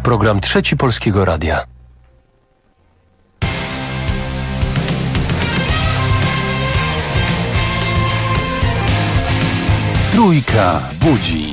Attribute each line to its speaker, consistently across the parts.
Speaker 1: program Trzeci Polskiego Radia. Trójka budzi.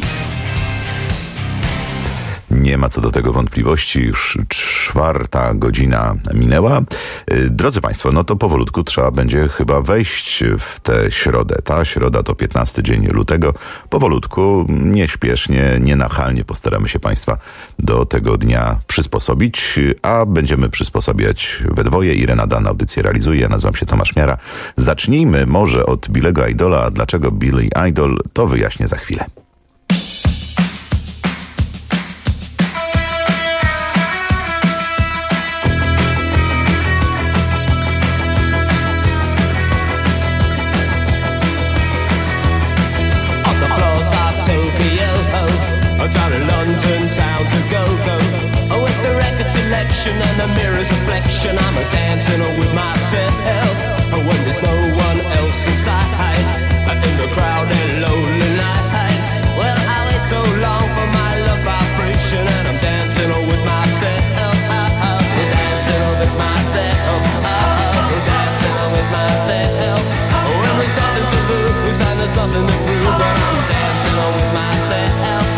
Speaker 2: Nie ma co do tego wątpliwości, już 4:00 minęła. Drodzy Państwo, no to powolutku trzeba będzie chyba wejść w tę środę. Ta środa to 15 dzień lutego. Powolutku, nieśpiesznie, nienachalnie postaramy się Państwa do tego dnia przysposobić, a będziemy przysposabiać we dwoje. Irena Dan audycję realizuje, ja nazywam się Tomasz Miara. Zacznijmy może od Billego Idola, a dlaczego Billy Idol, to wyjaśnię za chwilę.
Speaker 3: Down in London town to go with the record selection and the mirror's reflection. I'm a dancing with myself when there's no one else inside in the crowded lonely night. Well, I wait so long for my love vibration and I'm dancing with myself. Dancing with myself. Dancing with myself. When there's nothing to lose and there's nothing to prove, but I'm dancing with myself.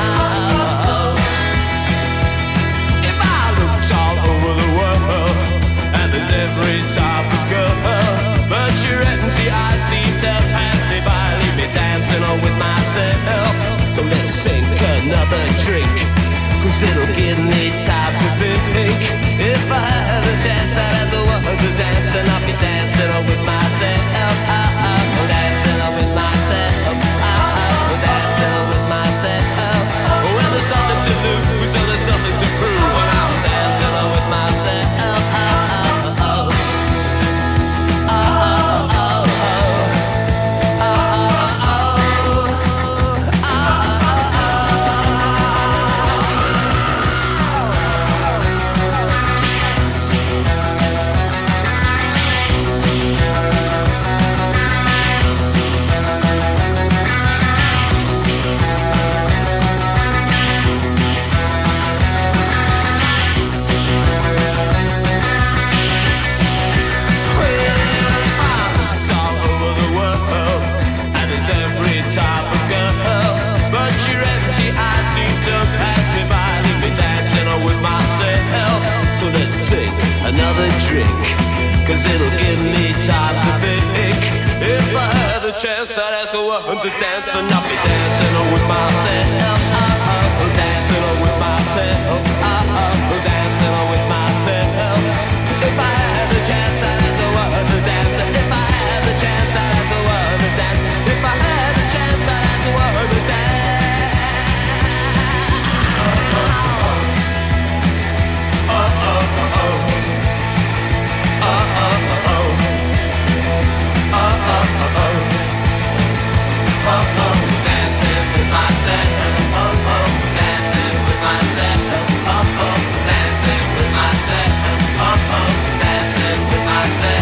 Speaker 3: Every type of girl, but your empty eyes seem to pass me by, leave me dancing on with myself. So let's sink another drink, 'cause it'll give me time to think. If I had a chance, I'd ask a woman to dance, and I'll be dancing on with myself. Dancing on with myself. Dancing on with myself. When there's nothing to lose and there's nothing to prove, and I'm dancing on with myself. Another drink, 'cause it'll give me time to think. If I had the chance, I'd ask a woman to dance, and I'll be dancing with myself. Dancing with myself. Dancing with myself. If I had the chance, I'd ask a woman to dance. If I had the chance, I'd ask a woman to dance. If I had the chance, I'd ask a woman to dance. Dancing with myself. Dancing with myself. Dancing with myself. Dancing with myself.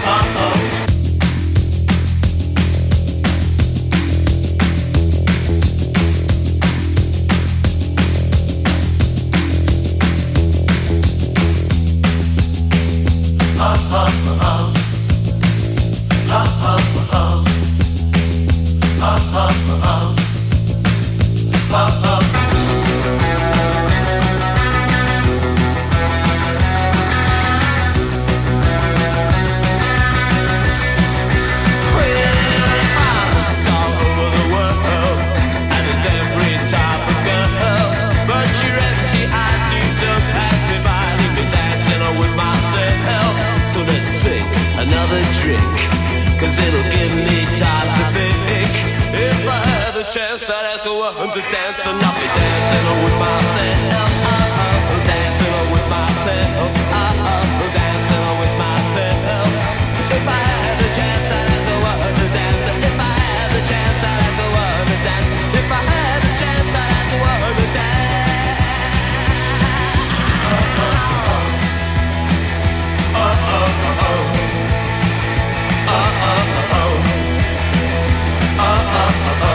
Speaker 3: Another drink, 'cause it'll give me time to think. If I had the chance, I'd ask a woman to dance, and I'll be dancing with myself. Dancing with myself. Dancing with myself. If I had the chance, I'd ask a woman to dance. If I had the chance, I'd ask a woman to dance. If I had the chance, I'd ask a woman to dance.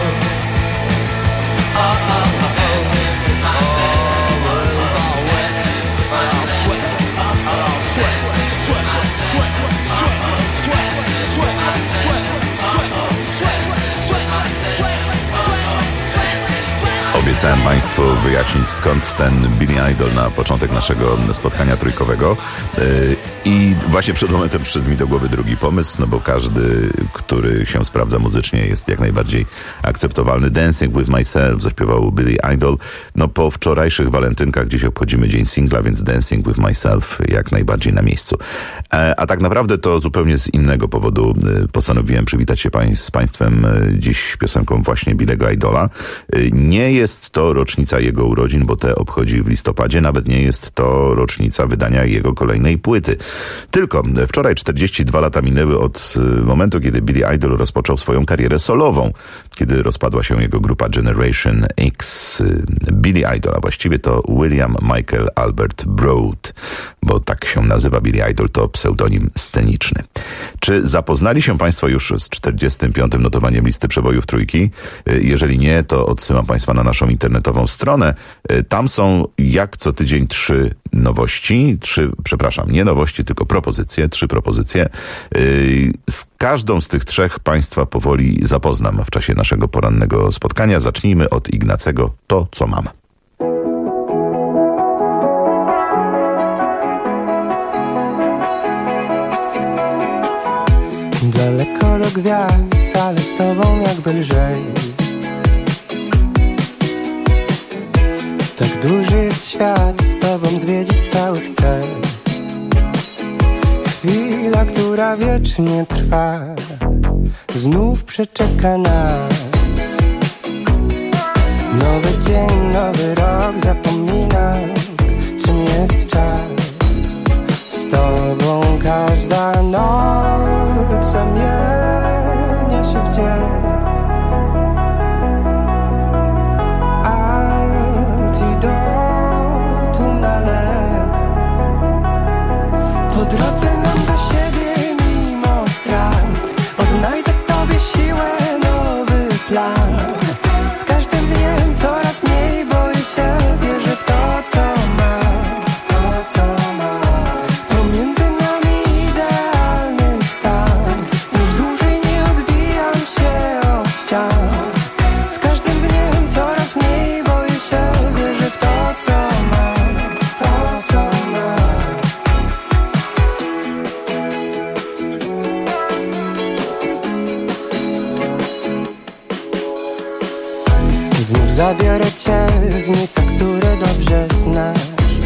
Speaker 3: Dancing with myself.
Speaker 2: Obiecałem Państwu wyjaśnić, skąd ten Billy Idol na początek naszego spotkania trójkowego. I właśnie przed momentem przyszedł mi do głowy drugi pomysł, no bo każdy, który się sprawdza muzycznie, jest jak najbardziej akceptowalny. Dancing with Myself zaśpiewał Billy Idol. No po wczorajszych walentynkach dziś obchodzimy dzień singla, więc Dancing with Myself jak najbardziej na miejscu. A tak naprawdę to zupełnie z innego powodu postanowiłem przywitać się z Państwem dziś piosenką właśnie Billy'ego Idola. Nie jest to rocznica jego urodzin, bo te obchodzi w listopadzie, nawet nie jest to rocznica wydania jego kolejnej płyty. Tylko wczoraj 42 lata minęły od momentu, kiedy Billy Idol rozpoczął swoją karierę solową, kiedy rozpadła się jego grupa Generation X. Billy Idol, a właściwie to William Michael Albert Broad, bo tak się nazywa Billy Idol, to pseudonim sceniczny. Czy zapoznali się Państwo już z 45. notowaniem listy przebojów trójki? Jeżeli nie, to odsyłam Państwa na naszą internetową stronę. Tam są jak co tydzień nie nowości, tylko propozycje, 3 propozycje. Z każdą z tych 3 Państwa powoli zapoznam w czasie naszego porannego spotkania. Zacznijmy od Ignacego To, co mam.
Speaker 4: Daleko do gwiazd, ale z tobą jakby lżej. Tak duży jest świat, z tobą zwiedzić cały chcę. Chwila, która wiecznie trwa, znów przeczeka nas. Nowy dzień, nowy rok, zapominam, czym jest czas. Z tobą każda noc zamienia się w dzień. Antidotum na lek. Po drodze nam do siebie mimo strat. Odnajdę w tobie siłę, nowy plan. Z każdym dniem coraz mniej boję się, wierzę w to, co mam. Pomiędzy nami idealny stan. Już dłużej nie odbijam się od ścian. Z każdym dniem coraz mniej boję się, wierzę w to, co mam. Znów zabiorę cię w miejsca, które dobrze znasz.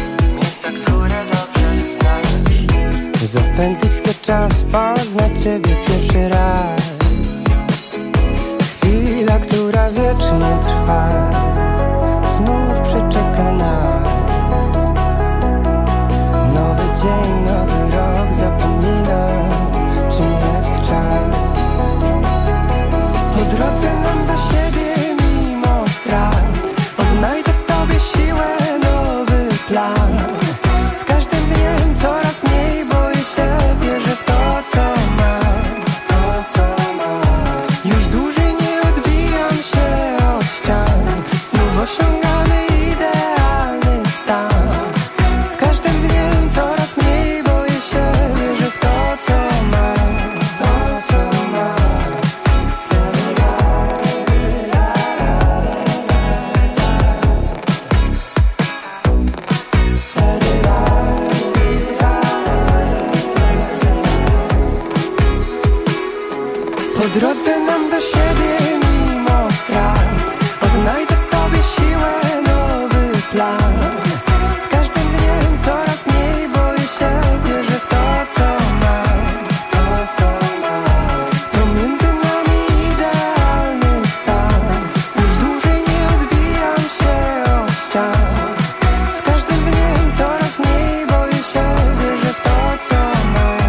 Speaker 4: Zapędzić chcę czas, poznać ciebie pierwszy raz. Chwila, która wiecznie trwa, znów przeczeka nas. Nowy dzień, nowy rok, zapominam, czym jest czas. Po drodze nam do siebie mimo strat. Odnajdę w tobie siłę, nowy plan. Z każdym dniem coraz mniej boję się, wierzę w to, co mam. Już dłużej nie odbijam się od ścian. Znów osiągamy idealny stan. Z każdym dniem coraz mniej boję się, wierzę w to, co mam. Po drodze nam do siebie mimo strat. Odnajdę w tobie siłę, nowy plan. Z każdym dniem coraz mniej boję się, wierzę w to, co mam. Pomiędzy nami idealny stan. Już dłużej nie odbijam się od ścian. Z każdym dniem coraz mniej boję się, wierzę w to, co mam.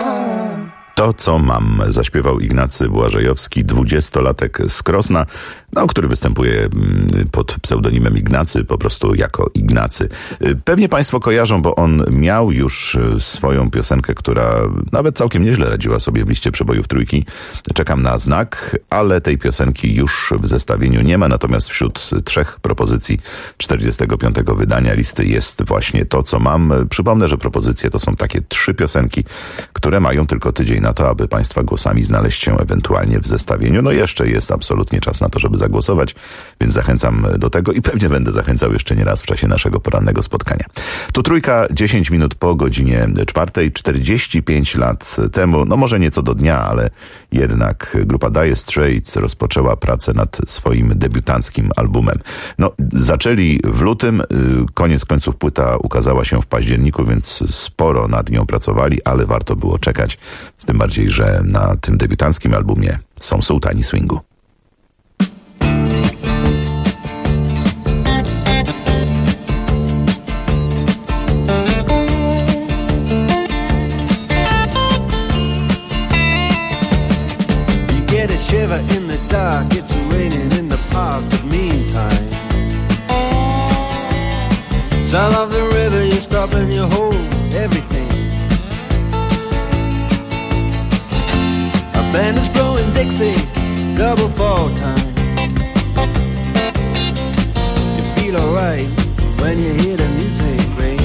Speaker 2: To, co mam, zaśpiewał Ignacy Błażejowski, 20-latek z Krosna. który występuje pod pseudonimem Ignacy, po prostu jako Ignacy. Pewnie Państwo kojarzą, bo on miał już swoją piosenkę, która nawet całkiem nieźle radziła sobie w liście przebojów trójki. Czekam na znak, ale tej piosenki już w zestawieniu nie ma, natomiast wśród 3 propozycji 45. wydania listy jest właśnie to, co mam. Przypomnę, że propozycje to są takie 3 piosenki, które mają tylko tydzień na to, aby Państwa głosami znaleźć się ewentualnie w zestawieniu. No jeszcze jest absolutnie czas na to, żeby zagłosować, więc zachęcam do tego i pewnie będę zachęcał jeszcze nie raz w czasie naszego porannego spotkania. Tu trójka, 10 minut po godzinie 4, 45 lat temu, no może nieco do dnia, ale jednak grupa Dire Straits rozpoczęła pracę nad swoim debiutanckim albumem. No, zaczęli w lutym, koniec końców płyta ukazała się w październiku, więc sporo nad nią pracowali, ale warto było czekać, z tym bardziej, że na tym debiutanckim albumie są sułtani swingu.
Speaker 5: Shiver in the dark, it's raining in the park, but meantime sound of the river, you stop and you hold everything. A band is blowing Dixie, double fall time. You feel alright when you hear the music ring.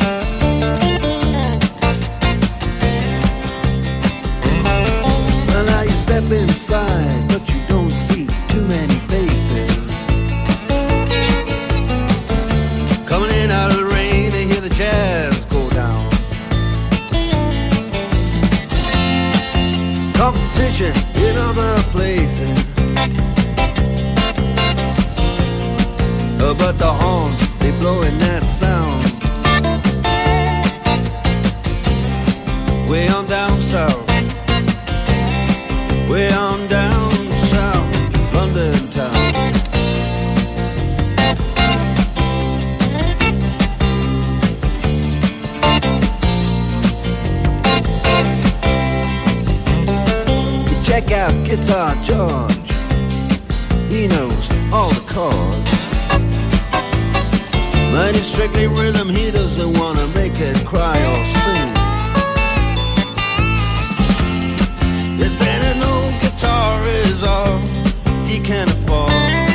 Speaker 5: Well, now you step inside, but you don't see too many faces. Coming in out of the rain, they hear the jazz go down. Competition in other places, but the horns, they blowing that sound. Way on down south, way on down south, London town. You check out Guitar George, he knows all the chords. But it's strictly rhythm, he doesn't want to make it cry or sing. If any old guitar is all he can afford,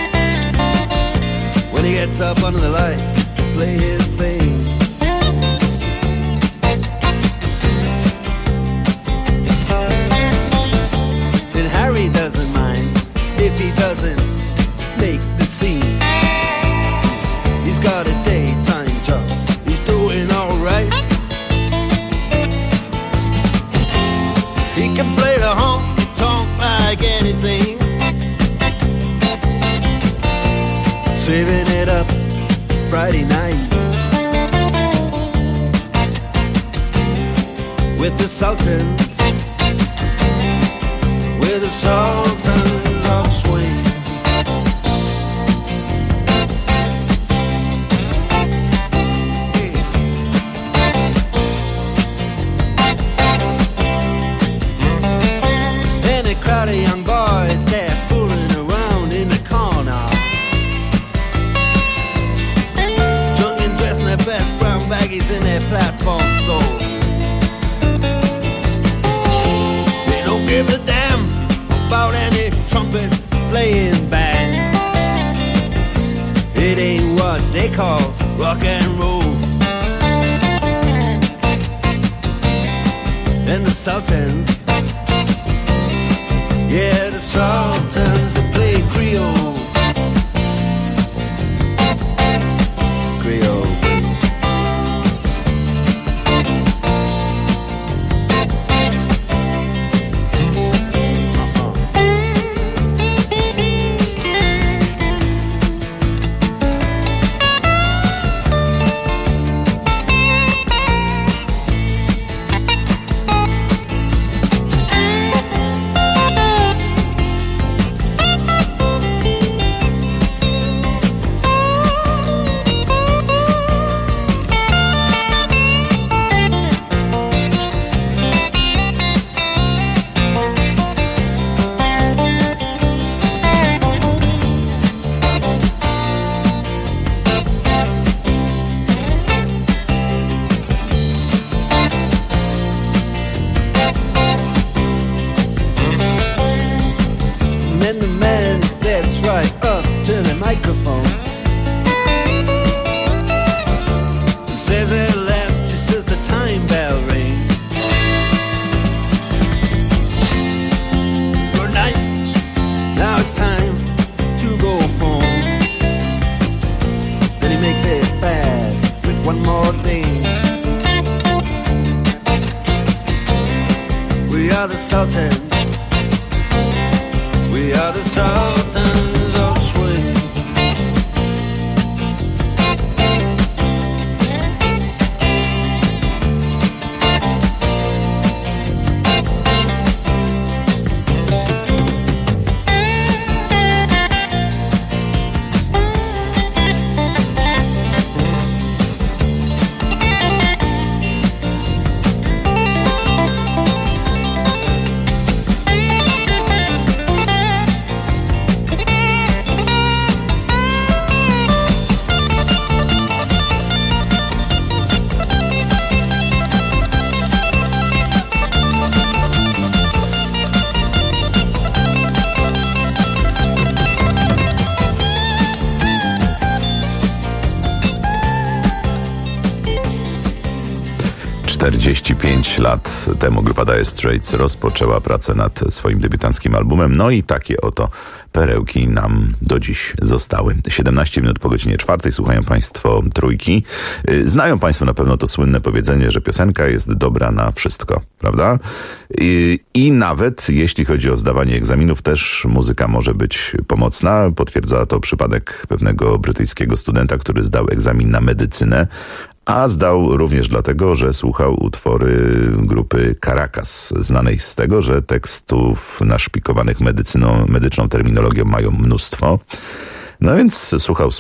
Speaker 5: when he gets up under the lights to play his thing. And Harry doesn't mind if he doesn't make the scene. He's got a daytime job, he's doing alright. He can play the honky-tonk like anything, saving it up Friday night with the Sultans, with the Sultans of Swing. Crowd of young boys, they're fooling around in the corner, drunk and dressed in their best brown baggies in their platform soles. They don't give a damn about any trumpet playing band. It ain't what they call rock and roll. And the Sultans, yeah, the Sultans that play Creole. Creole. are the Sultans. We are the Sultans of Swing.
Speaker 2: Pięć lat temu grupa Dire Straits rozpoczęła pracę nad swoim debiutanckim albumem, no i takie oto perełki nam do dziś zostały. 17 minut po godzinie 4 słuchają Państwo Trójki. Znają Państwo na pewno to słynne powiedzenie, że piosenka jest dobra na wszystko, prawda? I nawet jeśli chodzi o zdawanie egzaminów, też muzyka może być pomocna. Potwierdza to przypadek pewnego brytyjskiego studenta, który zdał egzamin na medycynę, a zdał również dlatego, że słuchał utwory grupy Caracas, znanej z tego, że tekstów naszpikowanych medyczną terminologią mają mnóstwo. No więc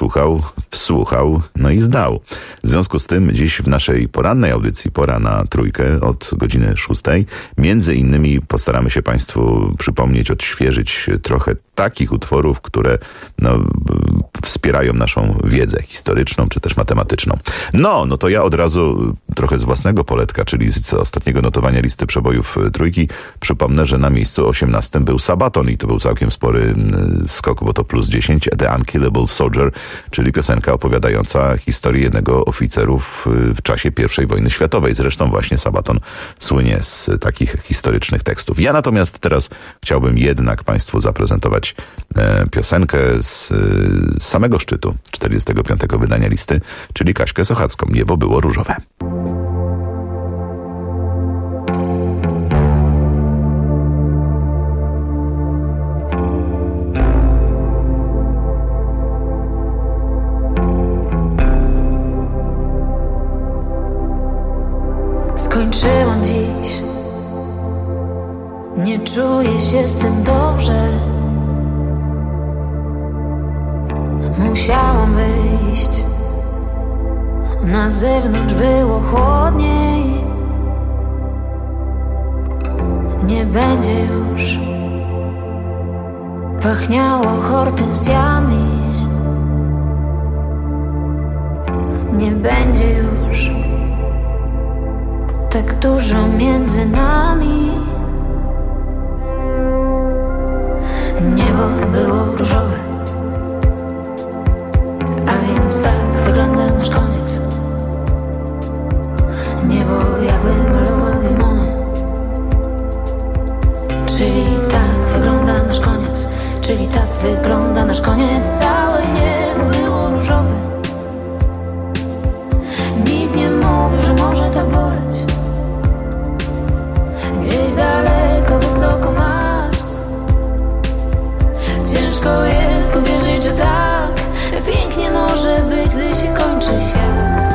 Speaker 2: wsłuchał, no i zdał. W związku z tym dziś w naszej porannej audycji, Pora na Trójkę od godziny 6, między innymi postaramy się Państwu przypomnieć, odświeżyć trochę takich utworów, które wspierają naszą wiedzę historyczną, czy też matematyczną. No to ja od razu trochę z własnego poletka, czyli z ostatniego notowania listy przebojów Trójki, przypomnę, że na miejscu 18 był Sabaton i to był całkiem spory skok, bo to plus 10, The Unkillable Soldier, czyli piosenka opowiadająca historię jednego oficerów w czasie I wojny światowej. Zresztą właśnie Sabaton słynie z takich historycznych tekstów. Ja natomiast teraz chciałbym jednak Państwu zaprezentować piosenkę z samego szczytu 45. wydania listy, czyli Kaśkę Sochacką. Niebo było różowe.
Speaker 6: Skończyłam dziś, nie czuję się z tym dobrze. Musiałam wyjść, na zewnątrz było chłodniej. Nie będzie już pachniało hortensjami. Nie będzie już tak dużo między nami. Niebo było różowe, a więc tak wygląda nasz koniec. Niebo jakby malował limony. Czyli tak wygląda nasz koniec. Czyli tak wygląda nasz koniec. Całe niebo było różowe. Nikt nie mówił, że może tak boleć. Gdzieś daleko, wysoko Mars. Ciężko jest uwierzyć, że tak pięknie może być, gdy się kończy świat.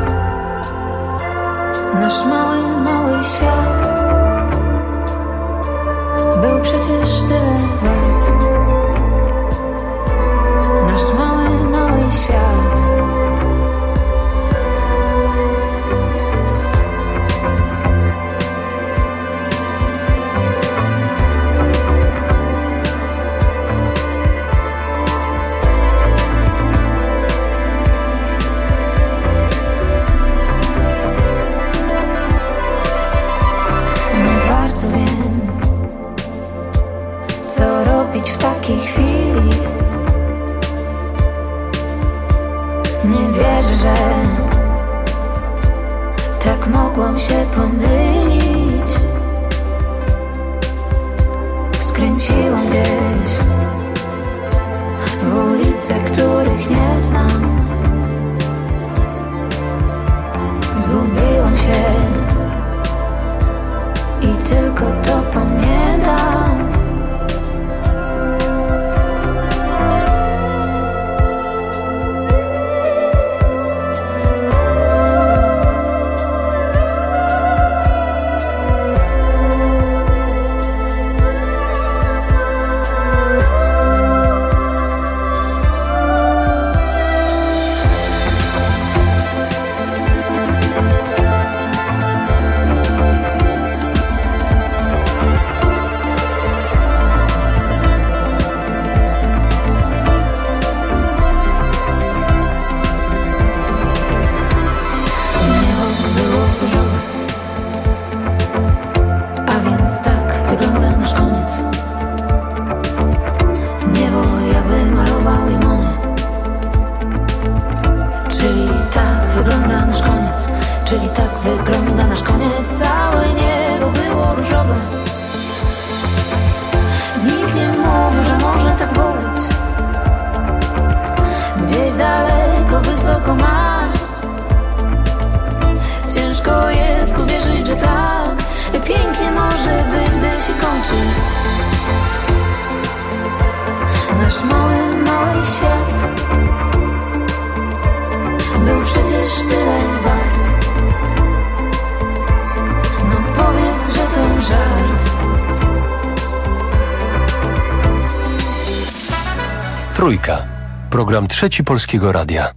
Speaker 6: Nasz mały, mały świat był przecież tyle wart. Nasz mały, mały świat. W takiej chwili nie wierzę, że tak mogłam się pomylić. Skręciłam gdzieś w ulice, których nie znam. Zgubiłam się i tylko to czyli tak wygląda nasz koniec. Całe niebo było różowe. Nikt nie mówił, że może tak boleć. Gdzieś daleko, wysoko Mars. Ciężko jest uwierzyć, że tak pięknie może być, gdy się kończy. Nasz mały, mały świat był przecież tyle wart. No powiedz, że to żart.
Speaker 1: Trójka. Program Trzeci Polskiego Radia.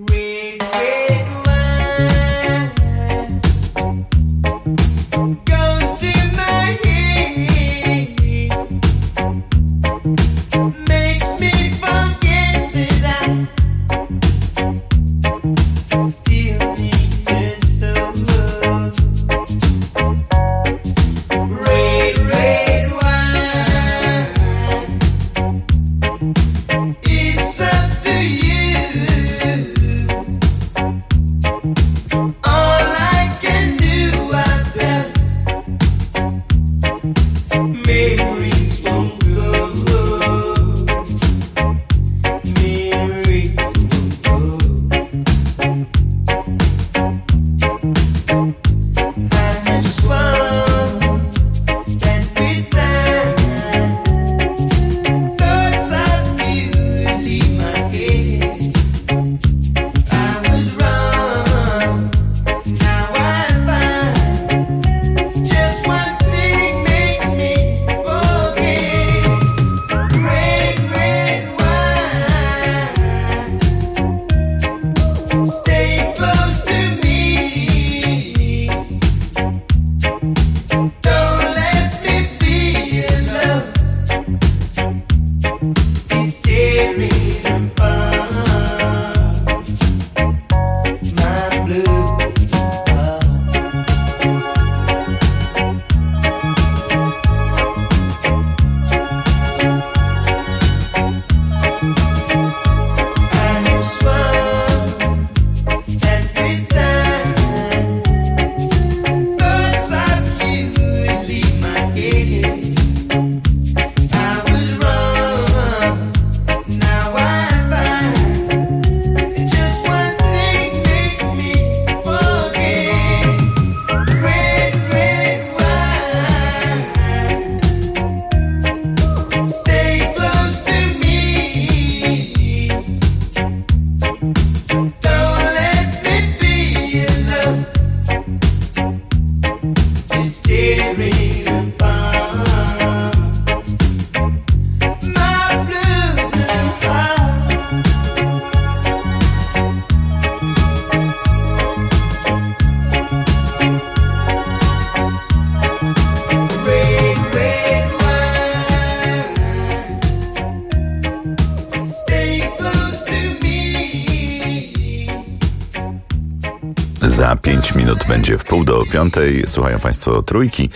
Speaker 2: Za 5 minut będzie w 4:30. Słuchają Państwo Trójki.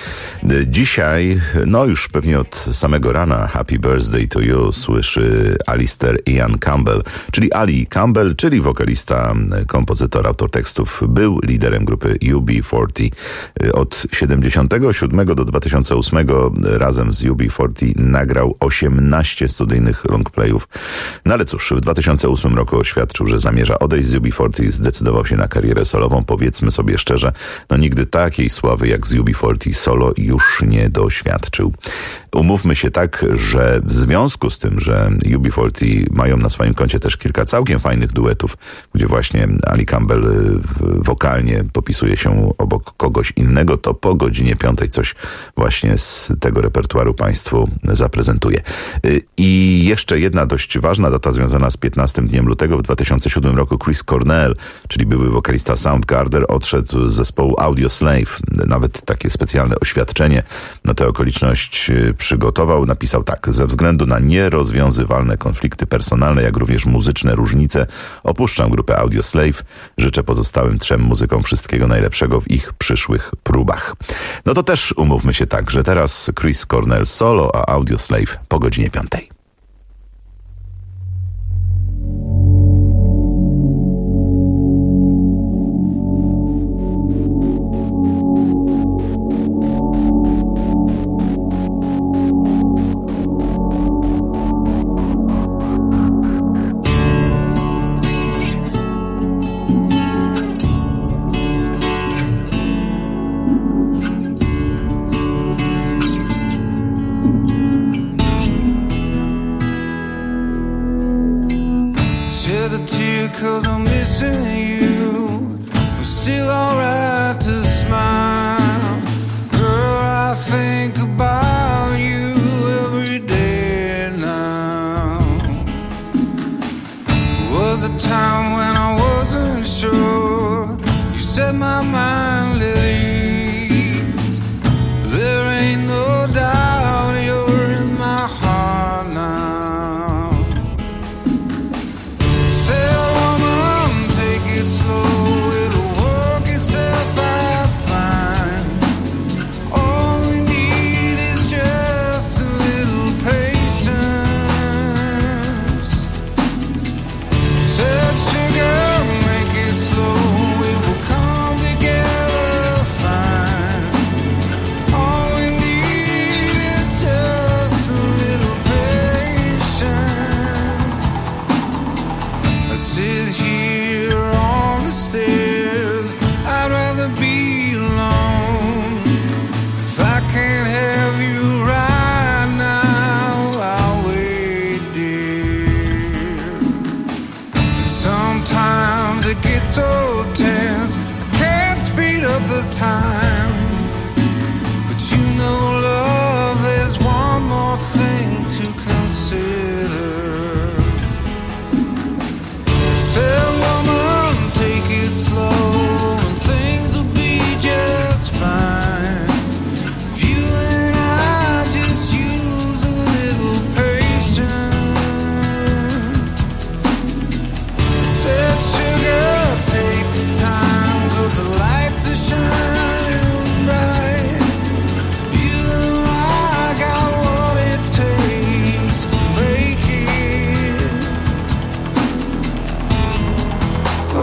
Speaker 2: Dzisiaj, no już pewnie od samego rana, Happy Birthday to You słyszy Alistair Ian Campbell, czyli Ali Campbell, czyli wokalista, kompozytor, autor tekstów. Był liderem grupy UB40. Od 1977 do 2008 razem z UB40 nagrał 18 studyjnych longplayów. No ale cóż, w 2008 roku oświadczył, że zamierza odejść z UB40 i zdecydował się na karierę solową. Powiedzmy sobie szczerze, no nigdy takiej sławy jak z UB40 solo już nie doświadczył. Umówmy się tak, że w związku z tym, że UB40 mają na swoim koncie też kilka całkiem fajnych duetów, gdzie właśnie Ali Campbell wokalnie popisuje się obok kogoś innego, to po godzinie 5 coś właśnie z tego repertuaru Państwu zaprezentuję. I jeszcze jedna dość ważna data związana z 15 dniem lutego w 2007 roku. Chris Cornell, czyli były wokalista Soundgarden, odszedł z zespołu Audioslave. Nawet takie specjalne oświadczenie na tę okoliczność przygotował. Napisał tak: ze względu na nierozwiązywalne konflikty personalne, jak również muzyczne różnice, opuszczam grupę Audioslave. Życzę pozostałym 3 muzykom wszystkiego najlepszego w ich przyszłych próbach. No to też umówmy się tak, że teraz Chris Cornell solo, a Audioslave po godzinie 5.
Speaker 7: 'cause I'm missing you. It's still alright to smile. Girl, I think about you every day now. Was a time when I wasn't sure. You set my mind at ease. There ain't no doubt you're in my heart now. Say, woman, take it slow. It'll work itself out fine. All we need is just a little patience. Said, sugar, make it slow. We will come together fine. All we need is just a little patience. I sit here on the stairs. I'd rather be alone. If I can't have you right now, I'll wait, dear. Sometimes it gets so tense, I can't speed up the time. But you know, love, there's one more thing to consider. Say, woman, take it slow, and things will be just fine. If you and I just use a little patience. Said, sugar, take the time, 'cause the lights are shining bright. You and I got what it takes to make it. Oh.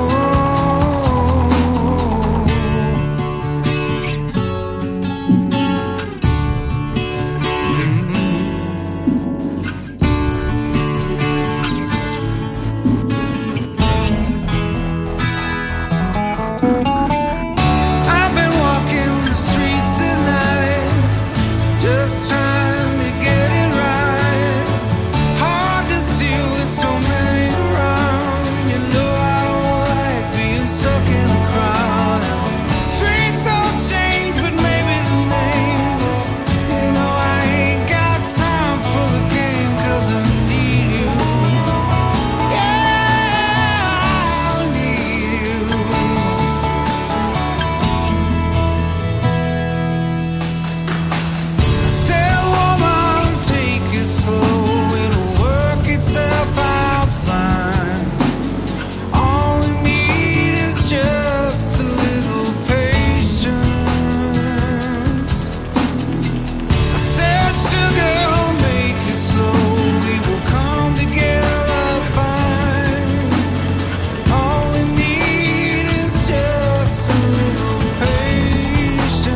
Speaker 7: I've been walking the streets at night, just trying to get it right. Hard to see with so many around. You know I don't like being stuck in a crowd. Streets don't change, but maybe the names. You know I ain't got time for the game, 'cause I need you. Yeah, I need you. Say, woman, take it slow. It'll work itself out fine. All we need is just a little patience. I said, sugar, make it slow. We will come together fine. All we need is just a little patience.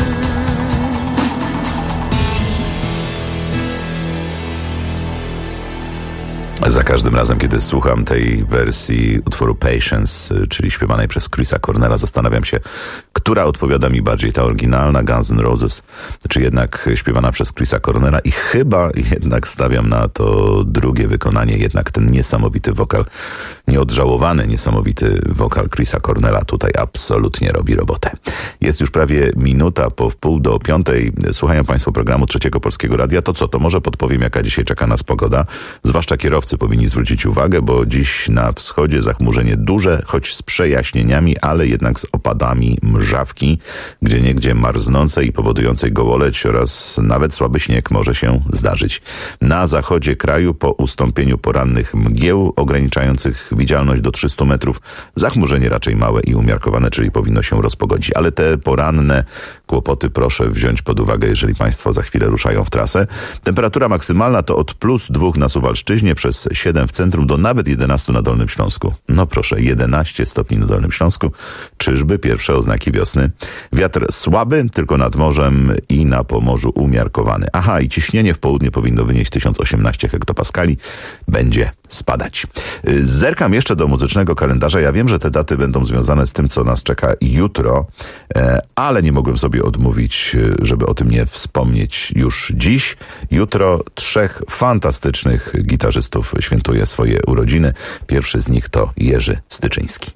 Speaker 2: Za każdym razem, kiedy słucham tej wersji utworu Patience, czyli śpiewanej przez Chrisa Cornella, zastanawiam się, która odpowiada mi bardziej, ta oryginalna Guns N' Roses, czy jednak śpiewana przez Chrisa Cornella, i chyba jednak stawiam na to drugie wykonanie, jednak ten niesamowity wokal, nieodżałowany, niesamowity wokal Chrisa Cornella tutaj absolutnie robi robotę. Jest już prawie minuta po 4:30. Słuchają Państwo programu Trzeciego Polskiego Radia. To co? To może podpowiem, jaka dzisiaj czeka nas pogoda. Zwłaszcza kierowcy powinni zwrócić uwagę, bo dziś na wschodzie zachmurzenie duże, choć z przejaśnieniami, ale jednak z opadami mrzawki, gdzieniegdzie marznącej i powodującej gołoleć oraz nawet słaby śnieg może się zdarzyć. Na zachodzie kraju po ustąpieniu porannych mgieł ograniczających widzialność do 300 metrów, zachmurzenie raczej małe i umiarkowane, czyli powinno się rozpogodzić. Ale te poranne kłopoty proszę wziąć pod uwagę, jeżeli Państwo za chwilę ruszają w trasę. Temperatura maksymalna to od +2 na Suwalszczyźnie, przez 7 w centrum do nawet 11 na Dolnym Śląsku. No proszę, 11 stopni na Dolnym Śląsku. Czyżby pierwsze oznaki wiosny? Wiatr słaby, tylko nad morzem i na Pomorzu umiarkowany. Aha, i ciśnienie w południe powinno wynieść 1018 hektopaskali. Będzie spadać. Zerkam jeszcze do muzycznego kalendarza. Ja wiem, że te daty będą związane z tym, co nas czeka jutro, ale nie mogłem sobie odmówić, żeby o tym nie wspomnieć już dziś. Jutro 3 fantastycznych gitarzystów świętuje swoje urodziny. Pierwszy z nich to Jerzy Styczyński.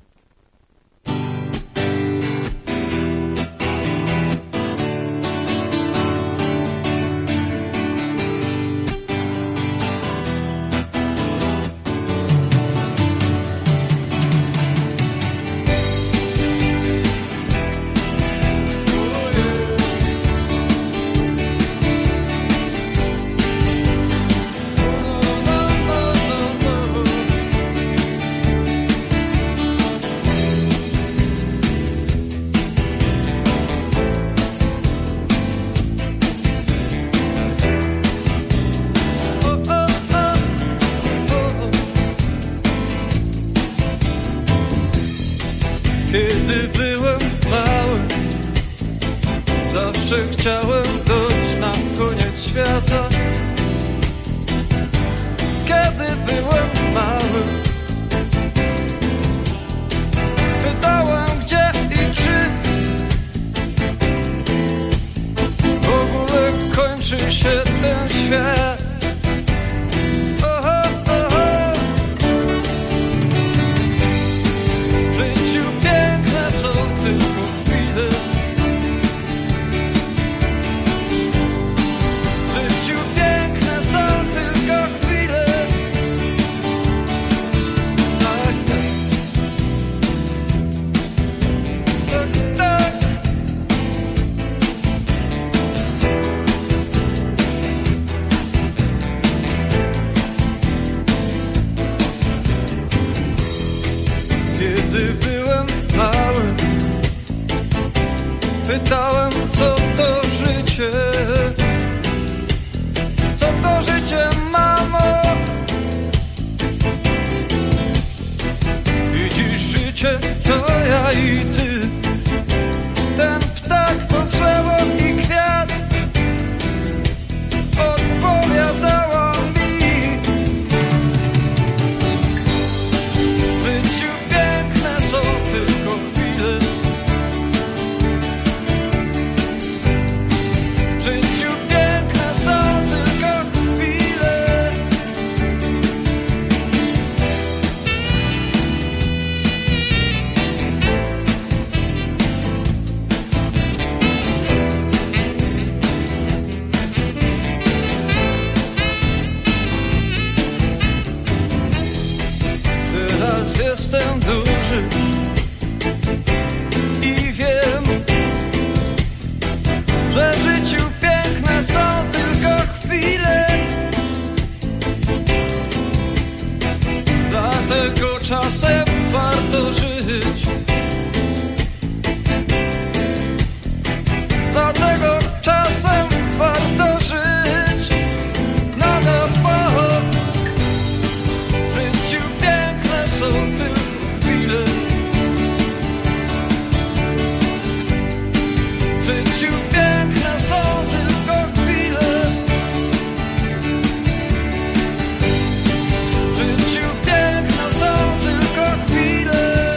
Speaker 8: Kiedy byłem mały, zawsze chciałem dojść na koniec świata. Kiedy byłem mały, pytałem gdzie i czy w ogóle kończy się ten świat. Kiedy byłem mały, pytałem co to życie. Co to życie, mamo? Widzisz, życie to ja i ty. Ten ptak to drzewo i kwiat. Odpowiadała mi. W życiu piękne są tylko chwile. W życiu piękne są tylko chwile. Teraz jestem duży i wiem, że w życiu piękne są tylko chwile. Dlatego czasem warto żyć. Dlatego czasem warto żyć. Na nowo. W życiu piękne są tylko chwile. W życiu piękne są tylko chwile. W życiu piękne są tylko chwile.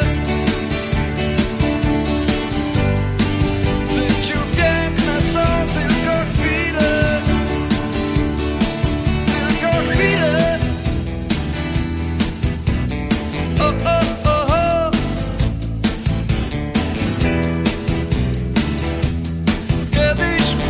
Speaker 8: W życiu piękne są tylko chwile. Tylko chwile. O, o, o, o. Kiedyś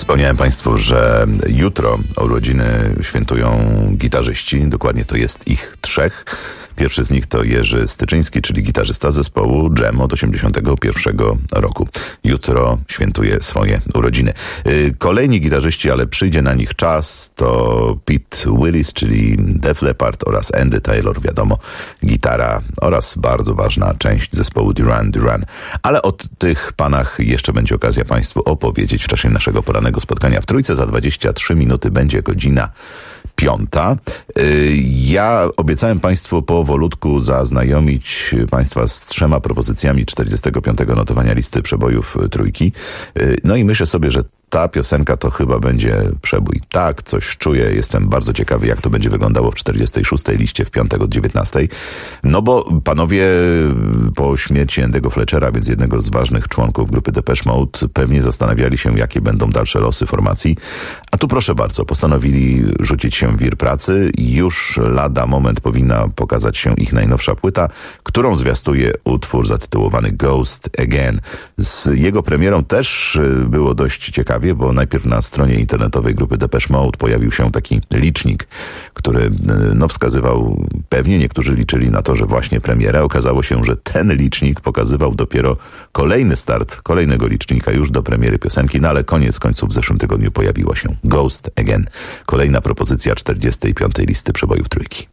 Speaker 2: Wspomniałem Państwu, że jutro urodziny świętują gitarzyści. Dokładnie to jest ich 3. Pierwszy z nich to Jerzy Styczyński, czyli gitarzysta zespołu Dżem od 1981 roku. Jutro świętuje swoje urodziny. Kolejni gitarzyści, ale przyjdzie na nich czas, to Pete Willis, czyli Def Leppard oraz Andy Taylor, wiadomo, gitara oraz bardzo ważna część zespołu Duran Duran. Ale o tych panach jeszcze będzie okazja Państwu opowiedzieć w czasie naszego porannego spotkania w Trójce. Za 23 minuty będzie godzina 5. Ja obiecałem Państwu powolutku zaznajomić Państwa z 3 propozycjami 45. notowania listy przebojów Trójki. No i myślę sobie, że ta piosenka to chyba będzie przebój. Tak, coś czuję. Jestem bardzo ciekawy, jak to będzie wyglądało w 46. liście w piątek od 19. No bo panowie po śmierci Andy'ego Fletchera, więc jednego z ważnych członków grupy Depeche Mode, pewnie zastanawiali się, jakie będą dalsze losy formacji. A tu proszę bardzo, postanowili rzucić się w wir pracy i już lada moment powinna pokazać się ich najnowsza płyta, którą zwiastuje utwór zatytułowany Ghost Again. Z jego premierą też było dość ciekawe, bo najpierw na stronie internetowej grupy Depeche Mode pojawił się taki licznik, który wskazywał, pewnie niektórzy liczyli na to, że właśnie premiera. Okazało się, że ten licznik pokazywał dopiero kolejny start kolejnego licznika już do premiery piosenki, no ale koniec końców w zeszłym tygodniu pojawiło się Ghost Again. Kolejna propozycja 45. listy przebojów Trójki.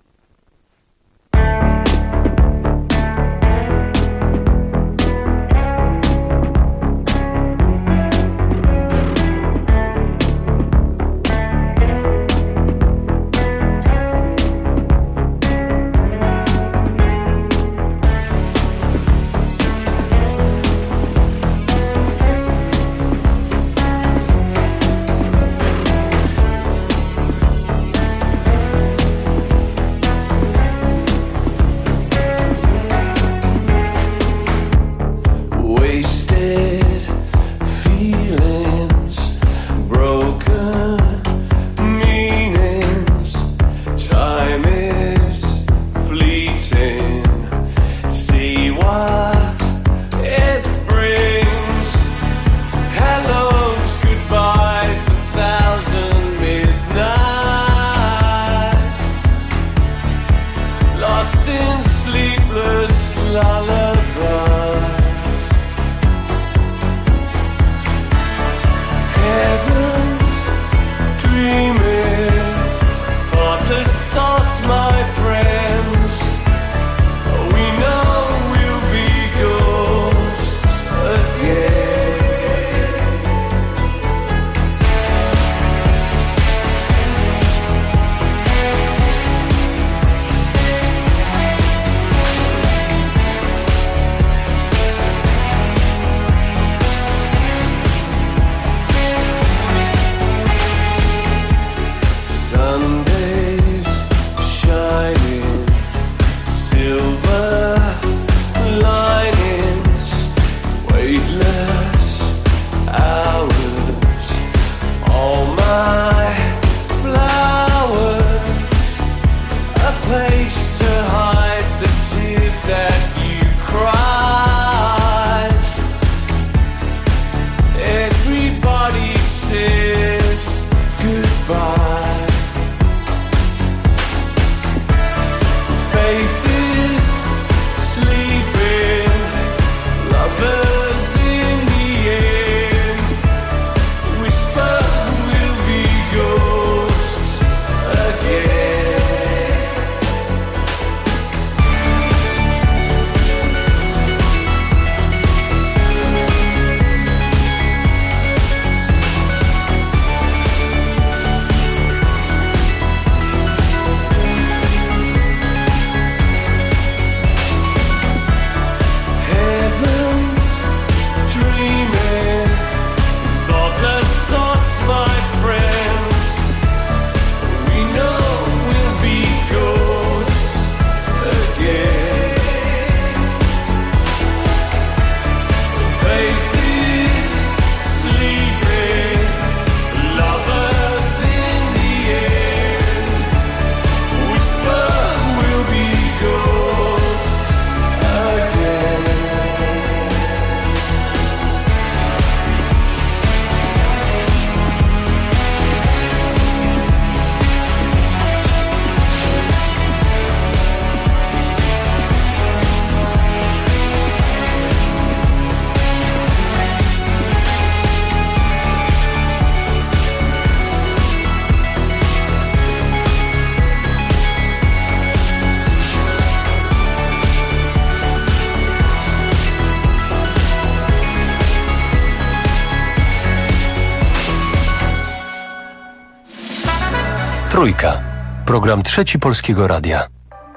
Speaker 1: Trójka. Program Trzeci Polskiego Radia.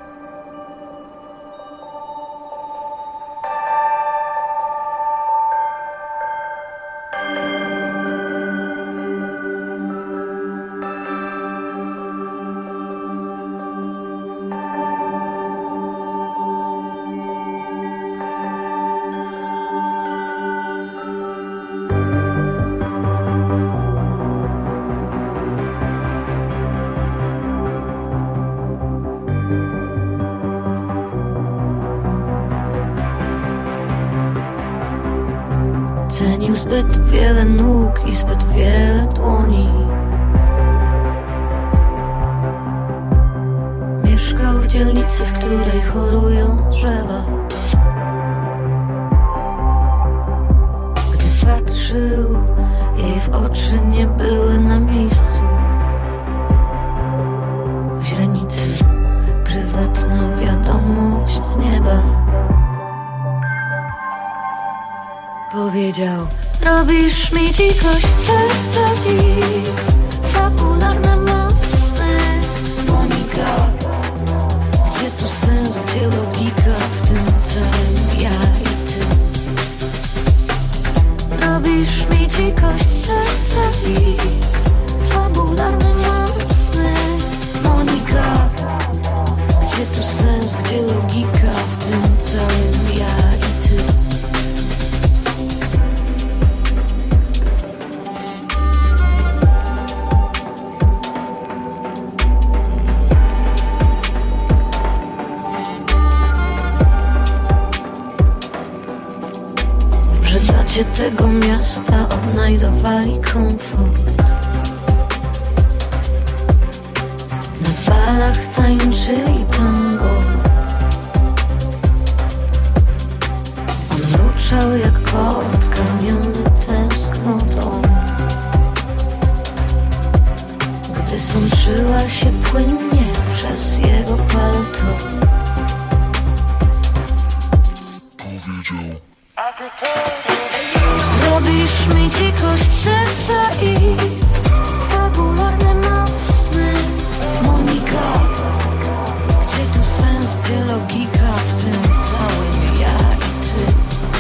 Speaker 6: Cenił zbyt wiele nóg i zbyt wiele dłoni. Mieszkał w dzielnicy, w której chorują drzewa. Gdy patrzył, jej w oczy nie były na miejscu. W źrenicy prywatna wiadomość z nieba. Powiedział: robisz mi dzikość serca i fabularne mocne. Monika, gdzie tu sens, gdzie logika w tym całym ja i ty? Robisz mi dzikość serca i fabularne mocne. Monika, gdzie tu sens, gdzie logika w tym całym ja i ty? W tego miasta odnajdowali komfort. Na balach tańczyli tango. On mruczał jak kot karmiony tęsknotą. Gdy sączyła się płynnie przez jego palto, robisz mi dzikość serca i fabularne mocne. Monika, gdzie tu sens, gdzie logika w tym całym ja i ty?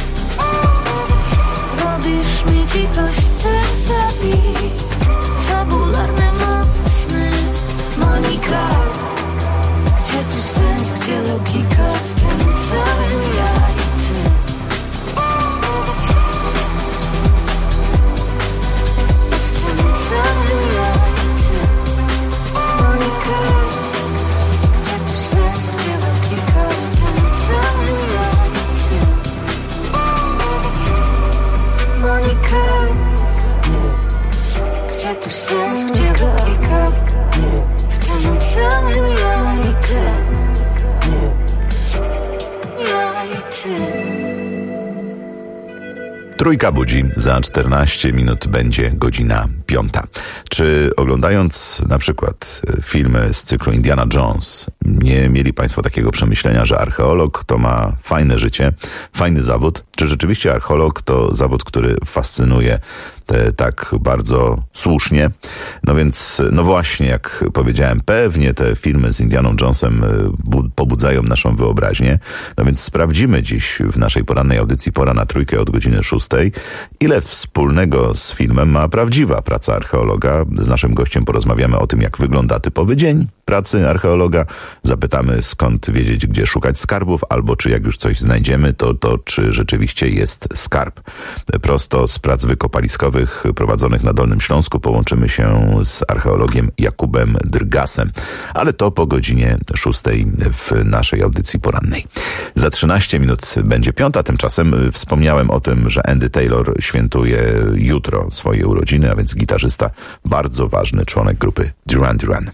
Speaker 6: Robisz mi dzikość serca i fabularne mocne. Monika, gdzie tu sens, gdzie logika w tym całym ja i ty? Gdzie tu sens, gdzie logika w tym całym ja i ty? Ja i ty.
Speaker 2: Trójka budzi, za 14 minut będzie godzina 5. Czy oglądając na przykład filmy z cyklu Indiana Jones, nie mieli Państwo takiego przemyślenia, że archeolog to ma fajne życie, fajny zawód? Czy rzeczywiście archeolog to zawód, który fascynuje tak bardzo słusznie? No więc, no właśnie, jak powiedziałem, pewnie te filmy z Indianą Jonesem pobudzają naszą wyobraźnię. No więc sprawdzimy dziś w naszej porannej audycji Pora na Trójkę od godziny 6, ile wspólnego z filmem ma prawdziwa praca archeologa. Z naszym gościem porozmawiamy o tym, jak wygląda typowy dzień pracy archeologa. Zapytamy, skąd wiedzieć, gdzie szukać skarbów, albo czy jak już coś znajdziemy, to czy rzeczywiście jest skarb. Prosto z prac wykopaliskowych prowadzonych na Dolnym Śląsku połączymy się z archeologiem Jakubem Drgasem. Ale to po godzinie 6 w naszej audycji porannej. Za 13 minut będzie 5, tymczasem wspomniałem o tym, że Andy Taylor świętuje jutro swoje urodziny, a więc gitarzysta, bardzo ważny członek grupy Duran Duran.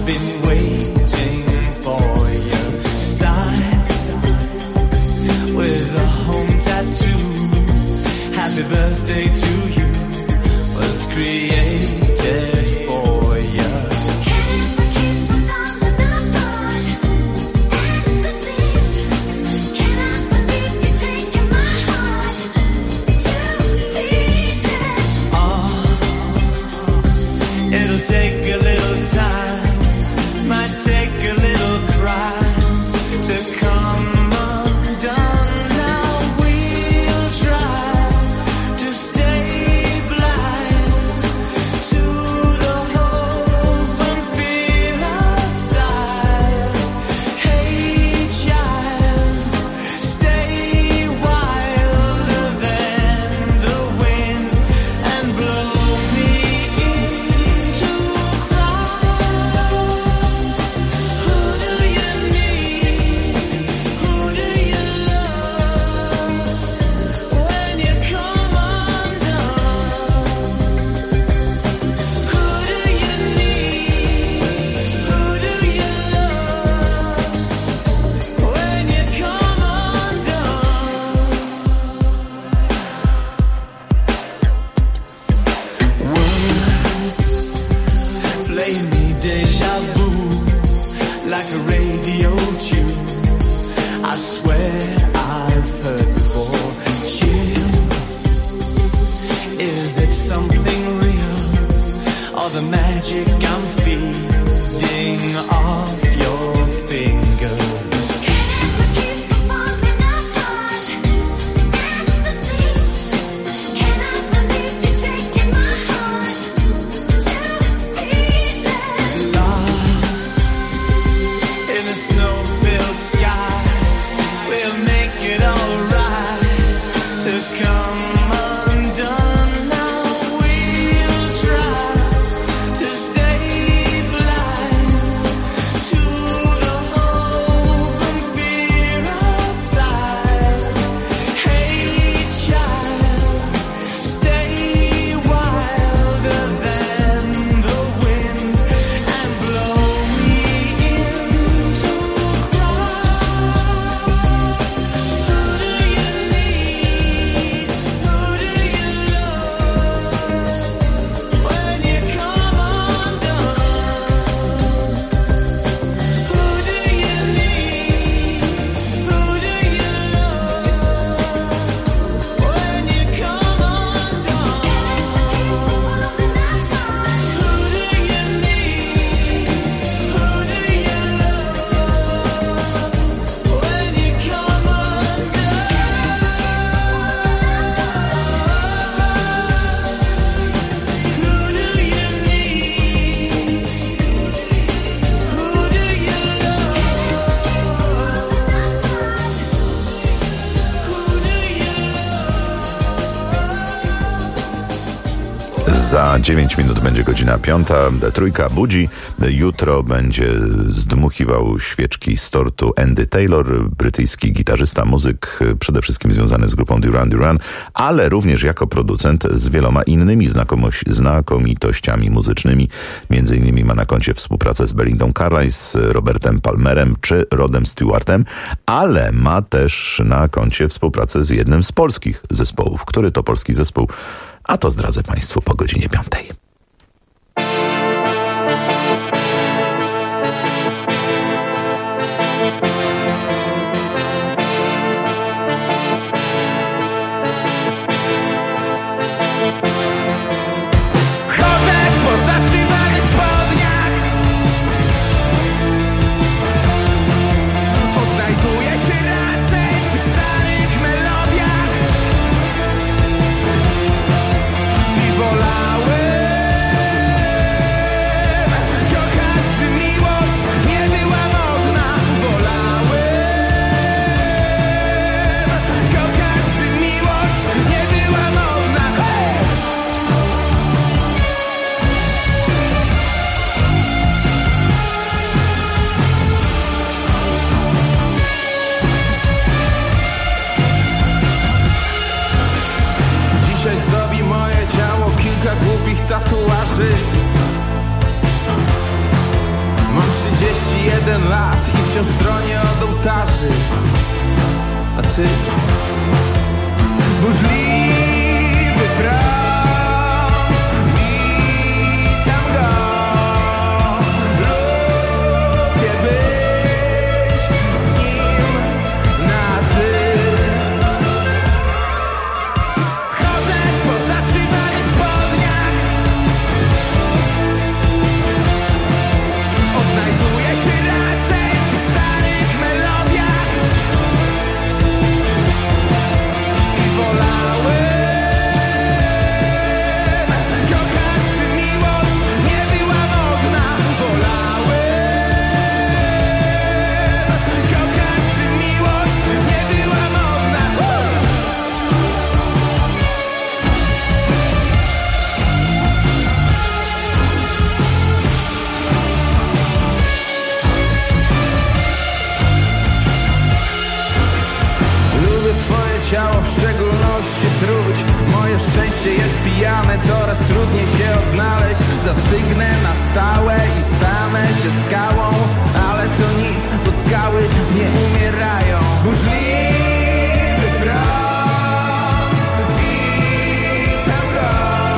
Speaker 3: been waiting for your sign with a home tattoo. Happy birthday to you was created for you. It'll take a little time, might take a little cry to come undone. Now we'll try to stay blind to the hope and fear outside. Hey child, stay wilder than the wind and blow me into cry. Who do you need? Who do you love when you come undone? Who do you need? Who do you love when you come undone? Words play me deja vu like a radio tune. I swear I've heard before. Chill, is it something real or the magic I'm feeding off your fingers? Lost in a snow-filled sky, we'll make it alright to come undone. Now we'll try to stay blind to the hope and fear outside. Hey child, stay wilder than the wind and blow me into cry. Who do you need? Who do you love when you come undone? Who do you need? Who do you love when you come undone? Who do you need? Who do you love when you come
Speaker 2: Za 9 minut będzie godzina 5. Trójka budzi. Jutro będzie zdmuchiwał świeczki z tortu Andy Taylor, brytyjski gitarzysta, muzyk, przede wszystkim związany z grupą Duran Duran, ale również jako producent z wieloma innymi znakomitościami muzycznymi. Między innymi ma na koncie współpracę z Bellindą Carlisle, z Robertem Palmerem czy Rodem Stewartem, ale ma też na koncie współpracę z jednym z polskich zespołów. Który to polski zespół? A to zdradzę Państwu po godzinie 5.
Speaker 3: Chodzę po zaszywanych spodniach, odnajduję się raczej w tych starych melodiach. I wolałem
Speaker 9: trzecią stronie od ołtarzy. A ty? Burzliwy front, witam go. Lubię być z nim na ty. Chodzę po zaszywanych spodniach, odnajduję się raczej w starych melodiach i wolałem kochać, gdy miłość nie była modna. Wolałem kochać, gdy miłość nie była modna. Lubię swoje ciało, w szczególności truć. Moje szczęście jest pijane, coraz trudniej się odnaleźć. Zastygnę na stałe i stanę się skałą, ale to nic, bo skały nie umierają. Burzliwy front, witam go.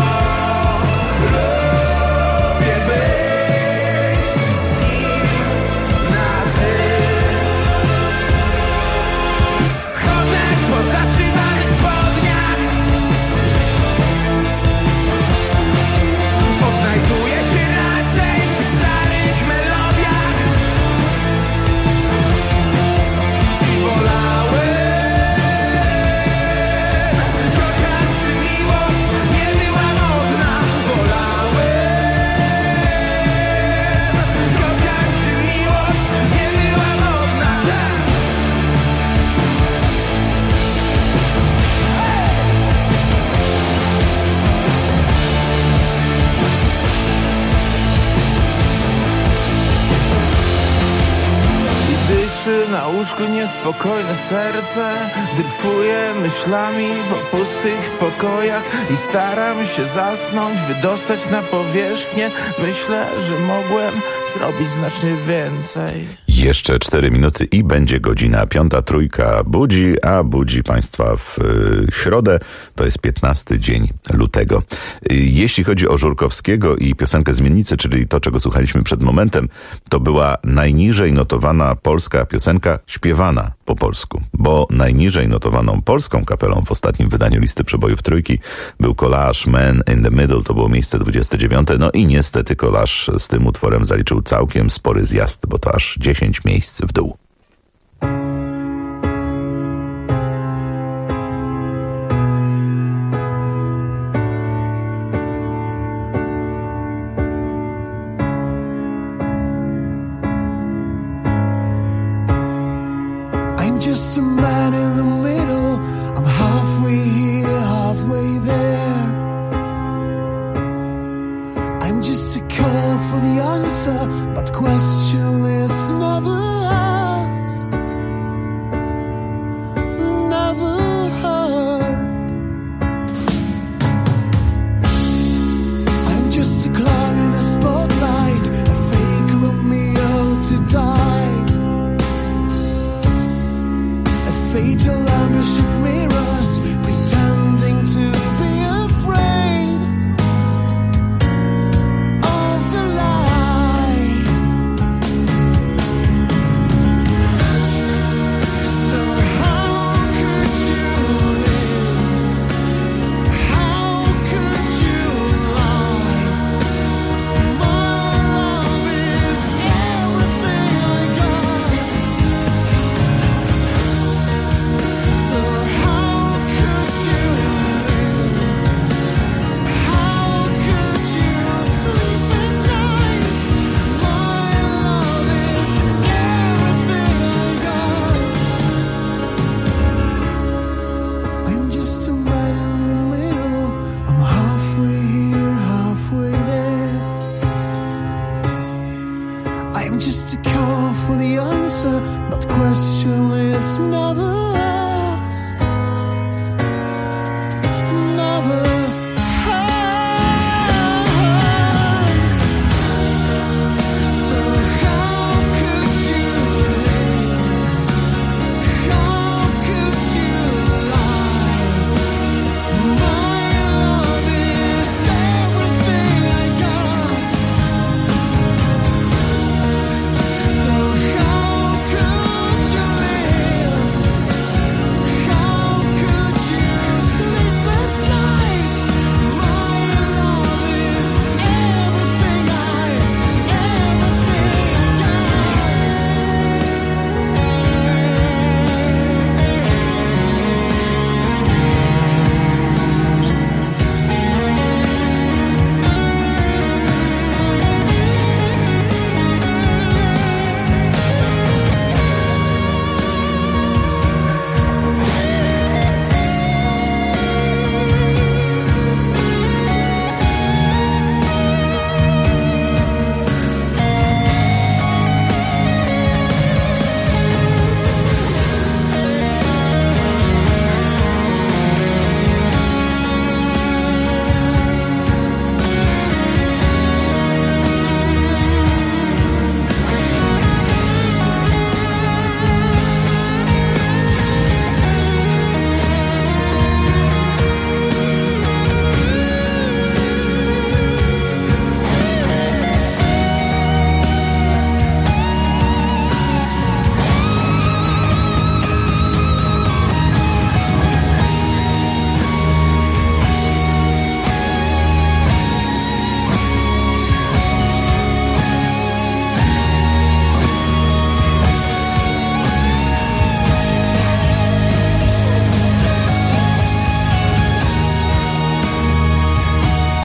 Speaker 9: Lubię być z nim na ty. Chodzę po zaszywanych spodniach, odnajduję się raczej w tych starych melodiach i wolałem kochać, gdy miłość nie była modna. Wolałem kochać, gdy miłość nie była modna. I dyszy na łóżku niespokojne serce, dryfuję myślami po pustych pokojach i staram się zasnąć, wydostać na powierzchnię. Myślę, że mogłem zrobić znacznie więcej.
Speaker 2: Jeszcze 4 minuty i będzie godzina 5:03 budzi, a budzi Państwa w środę. To jest 15 dzień lutego. Jeśli chodzi o Żurkowskiego i piosenkę Zmiennicy, czyli to, czego słuchaliśmy przed momentem, to była najniżej notowana polska piosenka śpiewana po polsku, bo najniżej notowaną polską kapelą w ostatnim wydaniu listy przebojów trójki był Collage Man in the Middle, to było miejsce 29. No i niestety Collage z tym utworem zaliczył całkiem spory zjazd, bo to aż 10 miejsc w dół.
Speaker 7: I'm just a man in the middle. I'm halfway here, halfway there. I'm just a call for the answer, but question is never asked, never heard. I'm just a clown in a spotlight, a fake Romeo to die. A fatal ambush of mirrors, pretending to be afraid of the light. So how could you live? How could you lie? My love is everything I got. So how could you live? How could you sleep at night? My love is everything I got. I'm just a man in the middle. I'm halfway here, halfway there. I'm just a call for the answer, but question is never